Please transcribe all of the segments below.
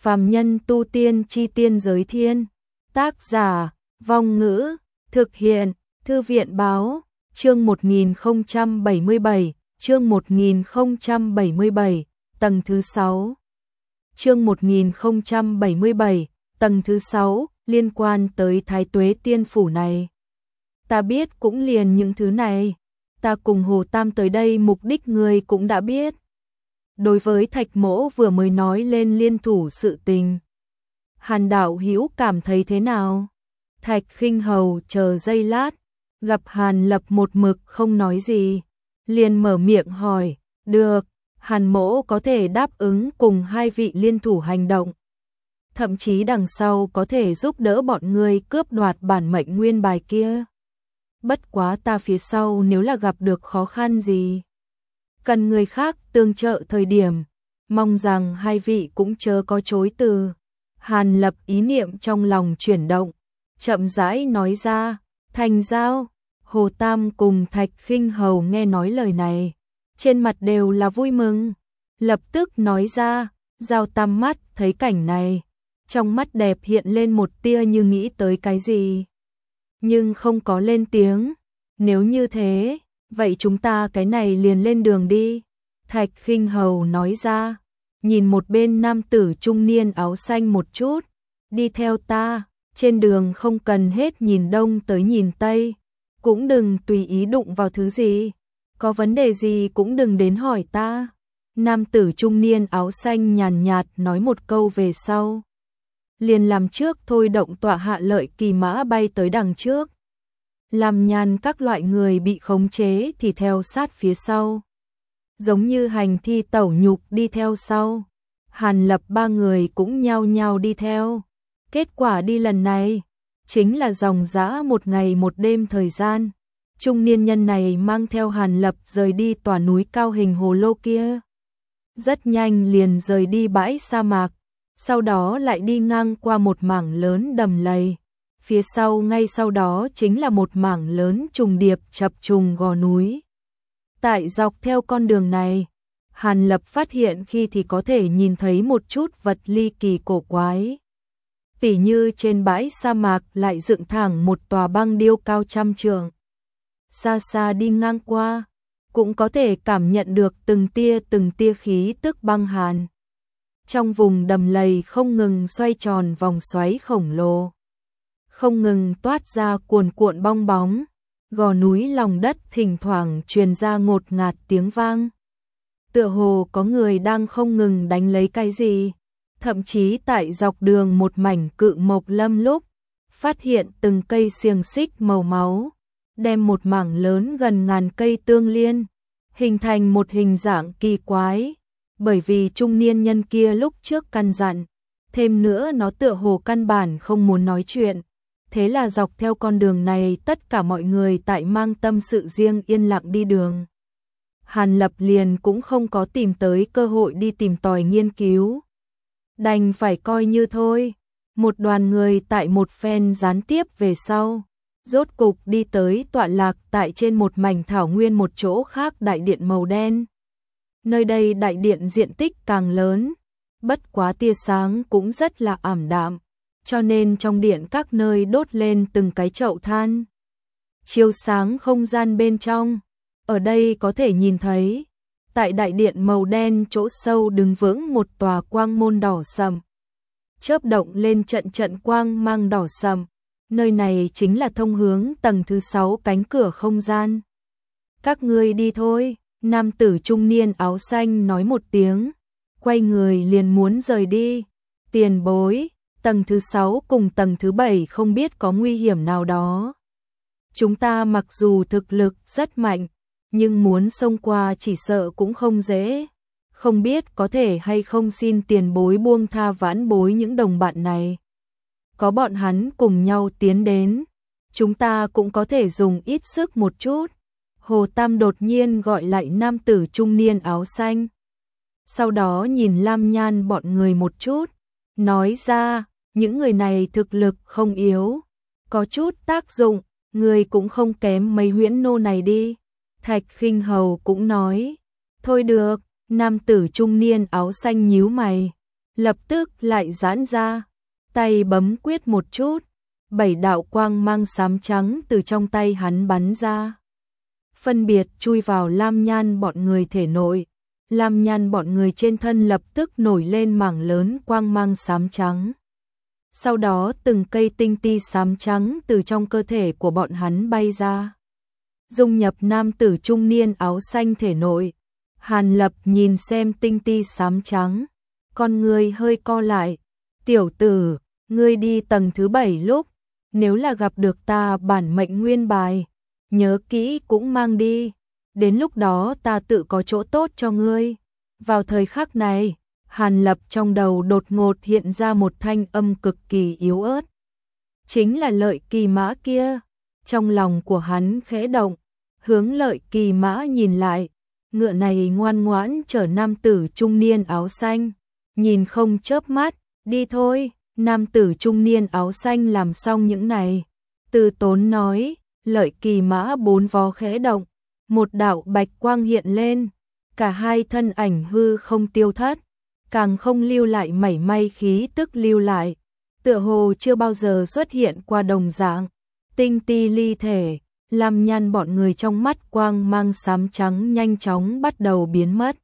Phàm nhân tu tiên chi tiên giới thiên. Tác giả, Vong Ngữ, thực hiện, Thư viện báo, chương 1077, chương 1077, tầng thứ 6. Chương 1077, tầng thứ 6, liên quan tới Thái Tuế Tiên Phủ này. Ta biết cũng liền những thứ này, ta cùng Hồ Tam tới đây mục đích người cũng đã biết. Đối với Thạch Mỗ vừa mới nói lên liên thủ sự tình, Hàn đạo hữu cảm thấy thế nào? Thạch Khinh Hầu chờ giây lát, gặp Hàn Lập một mực không nói gì, liền mở miệng hỏi, được, Hàn Mỗ có thể đáp ứng cùng hai vị liên thủ hành động. Thậm chí đằng sau có thể giúp đỡ bọn người cướp đoạt bản mệnh nguyên bài kia. Bất quá ta phía sau nếu là gặp được khó khăn gì, cần người khác tương trợ thời điểm, mong rằng hai vị cũng chớ có chối từ. Hàn Lập ý niệm trong lòng chuyển động, chậm rãi nói ra, thành giao. Hồ Tam cùng Thạch Khinh Hầu nghe nói lời này, trên mặt đều là vui mừng, lập tức nói ra, Giao Tam mắt thấy cảnh này, trong mắt đẹp hiện lên một tia như nghĩ tới cái gì, nhưng không có lên tiếng. Nếu như thế, vậy chúng ta cái này liền lên đường đi. Thạch Khinh Hầu nói ra, nhìn một bên nam tử trung niên áo xanh một chút, đi theo ta, trên đường không cần hết nhìn đông tới nhìn tây, cũng đừng tùy ý đụng vào thứ gì, có vấn đề gì cũng đừng đến hỏi ta. Nam tử trung niên áo xanh nhàn nhạt nói một câu về sau, liền làm trước thôi động tọa hạ lợi kỳ mã bay tới đằng trước. Làm Nhàn các loại người bị khống chế thì theo sát phía sau, giống như hành thi tẩu nhục đi theo sau. Hàn Lập ba người cũng nhao nhao đi theo. Kết quả đi lần này chính là dòng dã một ngày một đêm thời gian. Trung niên nhân này mang theo Hàn Lập rời đi tòa núi cao hình hồ lô kia. Rất nhanh liền rời đi bãi sa mạc, sau đó lại đi ngang qua một mảng lớn đầm lầy. Phía sau ngay sau đó chính là một mảng lớn trùng điệp chập trùng gò núi. Tại dọc theo con đường này, Hàn Lập phát hiện khi thì có thể nhìn thấy một chút vật ly kỳ cổ quái. Tỉ như trên bãi sa mạc lại dựng thẳng một tòa băng điêu cao trăm trượng. Xa xa đi ngang qua, cũng có thể cảm nhận được từng tia khí tức băng hàn. Trong vùng đầm lầy không ngừng xoay tròn vòng xoáy khổng lồ, không ngừng toát ra cuồn cuộn bong bóng, gò núi lòng đất thỉnh thoảng truyền ra ngột ngạt tiếng vang. Tựa hồ có người đang không ngừng đánh lấy cái gì, thậm chí tại dọc đường một mảnh cự mộc lâm lúc, phát hiện từng cây xiềng xích màu máu, đem một mảng lớn gần ngàn cây tương liên, hình thành một hình dạng kỳ quái, bởi vì trung niên nhân kia lúc trước căn dặn, thêm nữa nó tựa hồ căn bản không muốn nói chuyện. Thế là dọc theo con đường này tất cả mọi người tại mang tâm sự riêng yên lặng đi đường. Hàn Lập liền cũng không có tìm tới cơ hội đi tìm tòi nghiên cứu. Đành phải coi như thôi. Một đoàn người tại một phen gián tiếp về sau, rốt cục đi tới tọa lạc tại trên một mảnh thảo nguyên một chỗ khác đại điện màu đen. Nơi đây đại điện diện tích càng lớn, bất quá tia sáng cũng rất là ảm đạm, cho nên trong điện các nơi đốt lên từng cái chậu than, chiếu sáng không gian bên trong. Ở đây có thể nhìn thấy, tại đại điện màu đen chỗ sâu đứng vững một tòa quang môn đỏ sẫm, chớp động lên trận trận quang mang đỏ sẫm. Nơi này chính là thông hướng tầng thứ 6 cánh cửa không gian. Các ngươi đi thôi, nam tử trung niên áo xanh nói một tiếng, quay người liền muốn rời đi. Tiền bối, tầng thứ 6 cùng tầng thứ 7 không biết có nguy hiểm nào đó. Chúng ta mặc dù thực lực rất mạnh, nhưng muốn xông qua chỉ sợ cũng không dễ. Không biết có thể hay không xin tiền bối buông tha vãn bối những đồng bạn này. Có bọn hắn cùng nhau tiến đến, chúng ta cũng có thể dùng ít sức một chút. Hồ Tam đột nhiên gọi lại nam tử trung niên áo xanh. Sau đó nhìn Lam Nhan bọn người một chút, nói ra, những người này thực lực không yếu, có chút tác dụng, người cũng không kém mấy huyễn nô này đi. Thạch Khinh Hầu cũng nói, thôi được. Nam tử trung niên áo xanh nhíu mày, lập tức lại giãn ra, tay bấm quyết một chút, 7 đạo quang mang xám trắng từ trong tay hắn bắn ra. Phân biệt chui vào Lam Nhan bọn người thể nội, Lam Nhan bọn người trên thân lập tức nổi lên mảng lớn quang mang xám trắng. Sau đó từng cây tinh ti xám trắng từ trong cơ thể của bọn hắn bay ra, dung nhập nam tử trung niên áo xanh thể nội. Hàn Lập nhìn xem tinh ti xám trắng, con người hơi co lại. Tiểu tử, ngươi đi tầng thứ 7 lúc, nếu là gặp được ta bản mệnh nguyên bài, nhớ kỹ cũng mang đi, đến lúc đó ta tự có chỗ tốt cho ngươi. Vào thời khắc này, Hàn Lập trong đầu đột ngột hiện ra một thanh âm cực kỳ yếu ớt. Chính là Lợi Kỳ Mã kia. Trong lòng của hắn khẽ động, hướng Lợi Kỳ Mã nhìn lại, ngựa này ngoan ngoãn chở nam tử trung niên áo xanh, nhìn không chớp mắt, đi thôi. Nam tử trung niên áo xanh làm xong những này, từ tốn nói. Lợi Kỳ Mã 4 vó khẽ động, một đạo bạch quang hiện lên, cả hai thân ảnh hư không tiêu thất, càng không lưu lại mảy may khí tức lưu lại, tựa hồ chưa bao giờ xuất hiện qua đồng dạng. Tinh ti ly thể, Lam Nhan bọn người trong mắt quang mang xám trắng nhanh chóng bắt đầu biến mất.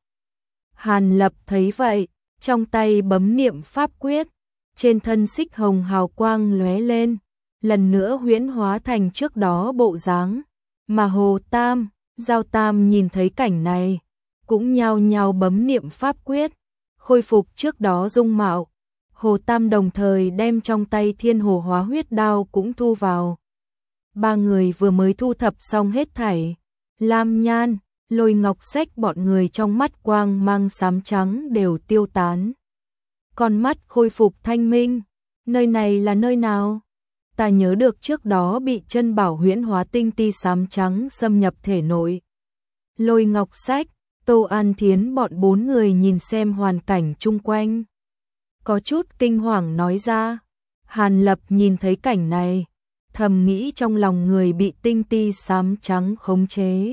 Hàn Lập thấy vậy, trong tay bấm niệm pháp quyết, trên thân xích hồng hào quang lóe lên, lần nữa huyễn hóa thành trước đó bộ dáng. Mà Hồ Tam, Giao Tam nhìn thấy cảnh này, cũng nhao nhao bấm niệm pháp quyết, khôi phục trước đó dung mạo. Hồ Tam đồng thời đem trong tay Thiên Hồ Hóa Huyết Đao cũng thu vào. Ba người vừa mới thu thập xong hết thảy, Lam Nhan, Lôi Ngọc Sách bọn người trong mắt quang mang xám trắng đều tiêu tán. Con mắt khôi phục thanh minh. Nơi này là nơi nào? Ta nhớ được trước đó bị chân bảo huyễn hóa tinh ti xám trắng xâm nhập thể nội. Lôi Ngọc Sách, Tô An Thiến bọn 4 người nhìn xem hoàn cảnh chung quanh, có chút kinh hoàng nói ra. Hàn Lập nhìn thấy cảnh này, thầm nghĩ trong lòng người bị tinh ti xám trắng khống chế,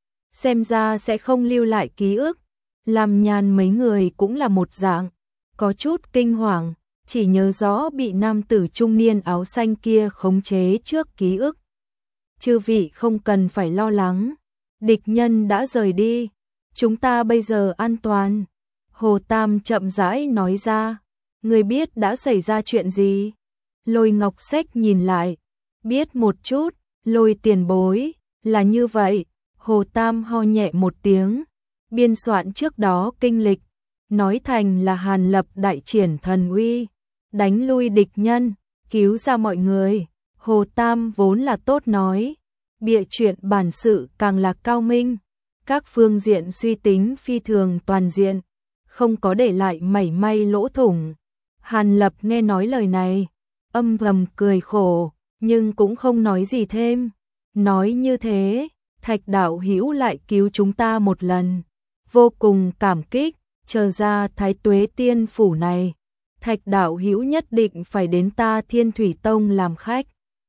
xem ra sẽ không lưu lại ký ức. Lam Nhan mấy người cũng là một dạng, có chút kinh hoàng, chỉ nhớ rõ bị nam tử trung niên áo xanh kia khống chế trước ký ức. Chư vị không cần phải lo lắng, địch nhân đã rời đi, chúng ta bây giờ an toàn. Hồ Tam chậm rãi nói ra. Người biết đã xảy ra chuyện gì? Lôi Ngọc Sách nhìn lại, biết một chút. Lôi tiền bối, là như vậy. Hồ Tam ho nhẹ một tiếng, biên soạn trước đó kinh lịch, nói thành là Hàn Lập đại triển thần uy, đánh lui địch nhân, cứu ra mọi người. Hồ Tam vốn là tốt nói, bịa chuyện bản sự càng là cao minh, các phương diện suy tính phi thường toàn diện, không có để lại mảy may lỗ thủng. Hàn Lập nghe nói lời này, âm thầm cười khổ, nhưng cũng không nói gì thêm. Nói như thế, Thạch đạo hữu lại cứu chúng ta một lần, vô cùng cảm kích. Chờ ra Thái Tuế Tiên phủ này, Thạch đạo hữu nhất định phải đến ta Thiên Thủy Tông làm khách,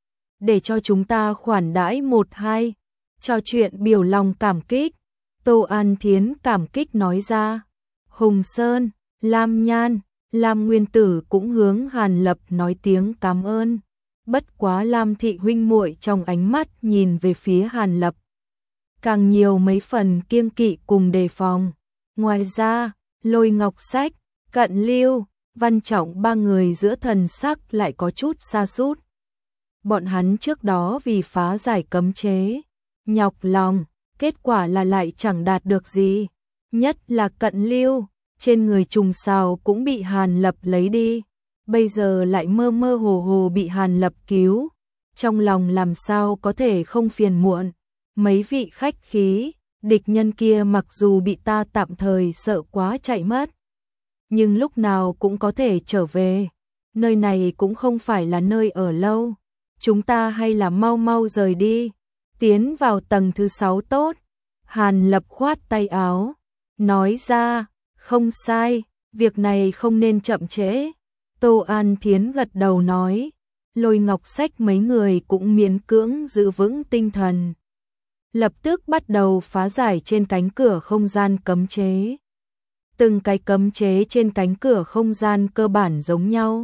để cho chúng ta khoản đãi một hai, trò chuyện biểu lòng cảm kích. Tô An Thiến cảm kích nói ra. Hùng Sơn, Lam Nhan, Lam Nguyên Tử cũng hướng Hàn Lập nói tiếng cảm ơn. Bất quá Lam thị huynh muội trong ánh mắt nhìn về phía Hàn Lập, càng nhiều mấy phần kiêng kỵ cùng đề phòng. Ngoài ra, Lôi Ngọc Sách, Cận Lưu, Văn Trọng ba người giữa thần sắc lại có chút sa sút. Bọn hắn trước đó vì phá giải cấm chế, nhọc lòng, kết quả là lại chẳng đạt được gì. Nhất là Cận Lưu, trên người trùng sào cũng bị Hàn Lập lấy đi, bây giờ lại mơ mơ hồ hồ bị Hàn Lập cứu. Trong lòng làm sao có thể không phiền muộn. Mấy vị khách khí, địch nhân kia mặc dù bị ta tạm thời sợ quá chạy mất, nhưng lúc nào cũng có thể trở về. Nơi này cũng không phải là nơi ở lâu, chúng ta hay là mau mau rời đi, tiến vào tầng thứ 6 tốt. Hàn Lập khoát tay áo, nói ra. Không sai, việc này không nên chậm trễ. Tô An Thiến gật đầu nói. Lôi Ngọc Sách mấy người cũng miễn cưỡng giữ vững tinh thần, lập tức bắt đầu phá giải trên cánh cửa không gian cấm chế. từng cái cấm chế trên cánh cửa không gian cơ bản giống nhau.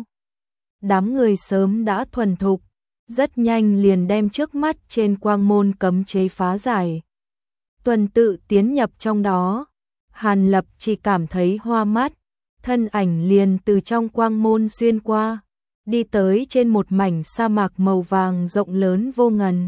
Đám người sớm đã thuần thục, rất nhanh liền đem trước mắt trên quang môn cấm chế phá giải. Tuần tự tiến nhập trong đó, Hàn Lập chỉ cảm thấy hoa mắt, thân ảnh liền từ trong quang môn xuyên qua, đi tới trên một mảnh sa mạc màu vàng rộng lớn vô ngần.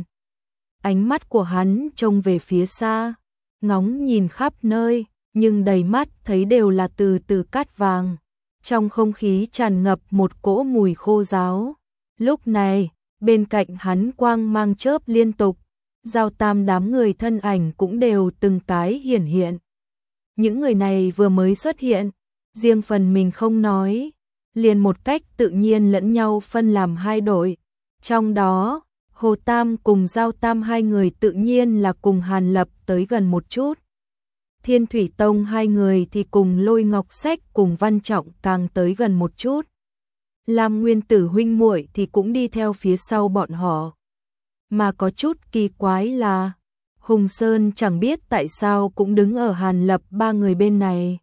Ánh mắt của hắn trông về phía xa, ngóng nhìn khắp nơi, nhưng đầy mắt thấy đều là từ từ cát vàng. Trong không khí tràn ngập một cỗ mùi khô ráo. Lúc này, bên cạnh hắn quang mang chớp liên tục, Giao Tam đám người thân ảnh cũng đều từng cái hiển hiện. Những người này vừa mới xuất hiện, riêng phần mình không nói, liền một cách tự nhiên lẫn nhau phân làm hai đội. Trong đó, Hồ Tam cùng Giao Tam hai người tự nhiên là cùng Hàn Lập tới gần một chút. Thiên Thủy Tông hai người thì cùng Lôi Ngọc Sách cùng Văn Trọng càng tới gần một chút. Lam Nguyên Tử huynh muội thì cũng đi theo phía sau bọn họ. Mà có chút kỳ quái là Hùng Sơn chẳng biết tại sao cũng đứng ở Hàn Lập ba người bên này.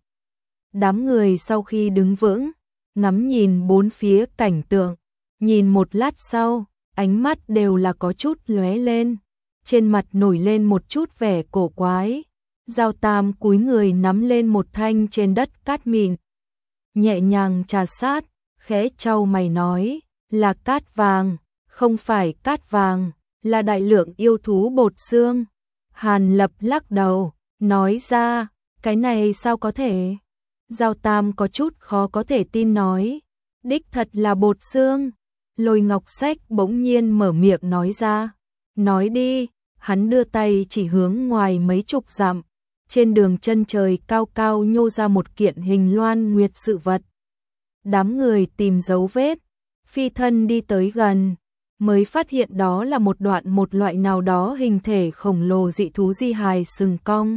Đám người sau khi đứng vững, ngắm nhìn bốn phía cảnh tượng, nhìn một lát sau, ánh mắt đều là có chút lóe lên, trên mặt nổi lên một chút vẻ cổ quái. Giao Tam cúi người nắm lên một thanh trên đất cát mịn, nhẹ nhàng trà sát, khẽ chau mày nói, là cát vàng, không phải cát vàng, là đại lượng yêu thú bột xương. Hàn Lập lắc đầu, nói ra, cái này sao có thể? Giao Tam có chút khó có thể tin nói, đích thật là bột xương. Lôi Ngọc Sách bỗng nhiên mở miệng nói ra, nói đi. Hắn đưa tay chỉ hướng ngoài mấy chục dặm, trên đường chân trời cao cao nhô ra một kiện hình loan nguyệt sự vật. Đám người tìm dấu vết, phi thân đi tới gần, mới phát hiện đó là một đoạn một loại nào đó hình thể khổng lồ dị thú di hài sừng cong.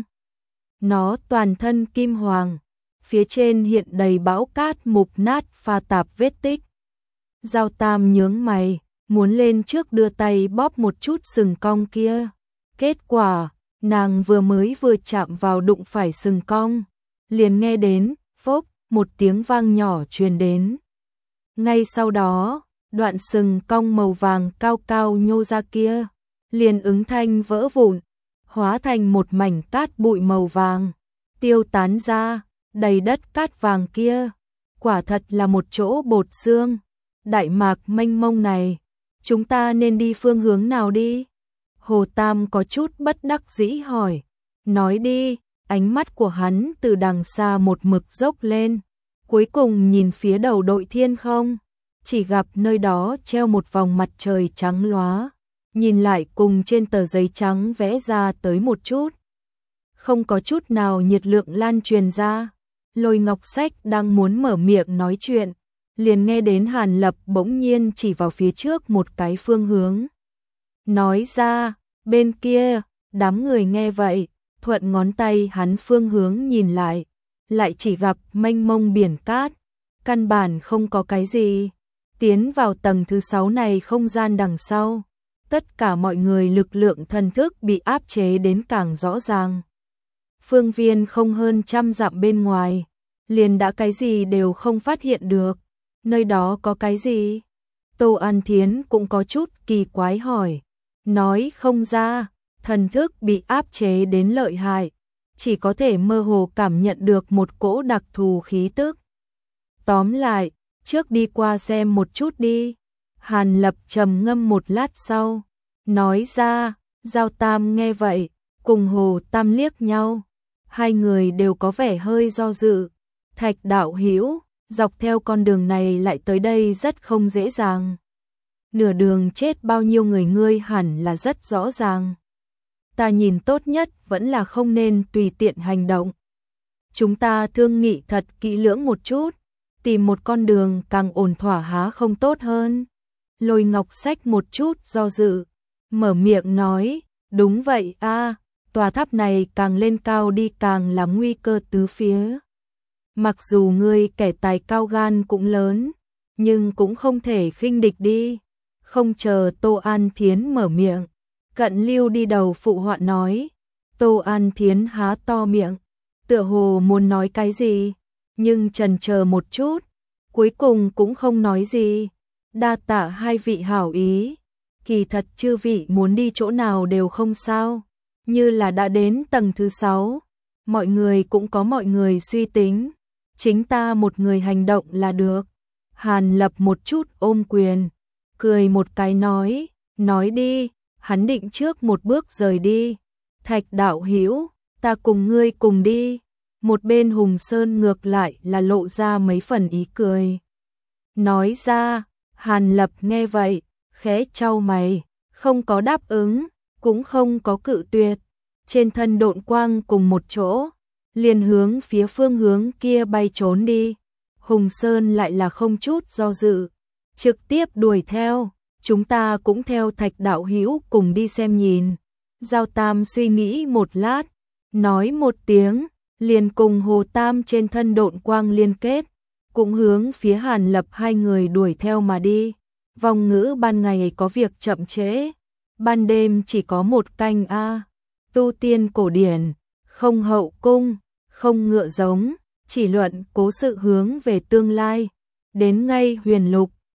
Nó toàn thân kim hoàng, phía trên hiện đầy bão cát mục nát pha tạp vết tích. Giao Tam nhướng mày, muốn lên trước đưa tay bóp một chút sừng cong kia. Kết quả, nàng vừa chạm vào đụng phải sừng cong, liền nghe đến, phốc, một tiếng vang nhỏ truyền đến. Ngay sau đó, đoạn sừng cong màu vàng cao cao nhô ra kia, liền ứng thanh vỡ vụn, hóa thành một mảnh cát bụi màu vàng, tiêu tán ra, đầy đất cát vàng kia. Quả thật là một chỗ bột xương. Đại mạc mênh mông này, chúng ta nên đi phương hướng nào đi? Hồ Tam có chút bất đắc dĩ hỏi, nói đi. Ánh mắt của hắn từ đằng xa một mực dốc lên, cuối cùng nhìn phía đầu đội thiên không, chỉ gặp nơi đó treo một vòng mặt trời trắng lóa, nhìn lại cùng trên tờ giấy trắng vẽ ra tới một chút, không có chút nào nhiệt lượng lan truyền ra. Lôi Ngọc Sách đang muốn mở miệng nói chuyện, liền nghe đến Hàn Lập bỗng nhiên chỉ vào phía trước một cái phương hướng. Nói ra, bên kia. Đám người nghe vậy, thuận ngón tay hắn phương hướng nhìn lại chỉ gặp mênh mông biển cát, căn bản không có cái gì. Tiến vào tầng thứ 6 này không gian đằng sau, tất cả mọi người lực lượng thần thức bị áp chế đến càng rõ ràng. Phương viên không hơn 100 dặm bên ngoài, liền đã cái gì đều không phát hiện được. Nơi đó có cái gì? Tô An Thiến cũng có chút kỳ quái hỏi, nói không ra, thần thức bị áp chế đến lợi hại, chỉ có thể mơ hồ cảm nhận được một cỗ đặc thù khí tức. Tóm lại, trước đi qua xem một chút đi. Hàn Lập trầm ngâm một lát sau, nói ra. Giao Tam nghe vậy, cùng Hồ Tam liếc nhau, hai người đều có vẻ hơi do dự. Thạch đạo hữu, dọc theo con đường này lại tới đây rất không dễ dàng. Nửa đường chết bao nhiêu người ngươi hẳn là rất rõ ràng. Ta nhìn tốt nhất vẫn là không nên tùy tiện hành động. Chúng ta thương nghị thật kỹ lưỡng một chút, tìm một con đường càng ổn thỏa há không tốt hơn. Lôi Ngọc Sách một chút do dự, mở miệng nói, đúng vậy a, tòa tháp này càng lên cao đi càng là nguy cơ tứ phía. Mặc dù ngươi kẻ tài cao gan cũng lớn, nhưng cũng không thể khinh địch đi. Không chờ Tô An Thiến mở miệng, Cận Lưu đi đầu phụ họa nói. Tô An Thiến há to miệng, tựa hồ muốn nói cái gì, nhưng chần chờ một chút, cuối cùng cũng không nói gì. Đa tạ hai vị hảo ý, kỳ thật chư vị muốn đi chỗ nào đều không sao, như là đã đến tầng thứ 6, mọi người cũng có mọi người suy tính, chính ta một người hành động là được. Hàn Lập một chút ôm quyền, cười một cái nói đi, hắn định trước một bước rời đi. Thạch đạo hữu, ta cùng ngươi cùng đi. Một bên Hùng Sơn ngược lại là lộ ra mấy phần ý cười. Nói ra, Hàn Lập nghe vậy, khẽ chau mày, không có đáp ứng, cũng không có cự tuyệt. Trên thân độn quang cùng một chỗ, liền hướng phía phương hướng kia bay trốn đi. Hùng Sơn lại là không chút do dự, trực tiếp đuổi theo, chúng ta cũng theo Thạch đạo hữu cùng đi xem nhìn. Giao Tam suy nghĩ một lát, nói một tiếng, liền cùng Hồ Tam trên thân độn quang liên kết, cũng hướng phía Hàn Lập hai người đuổi theo mà đi. Vong ngữ ban ngày có việc chậm trễ, ban đêm chỉ có một canh a. Tu tiên cổ điển, không hậu cung, không ngựa giống, chỉ luận cố sự hướng về tương lai. Đến ngay huyền lục,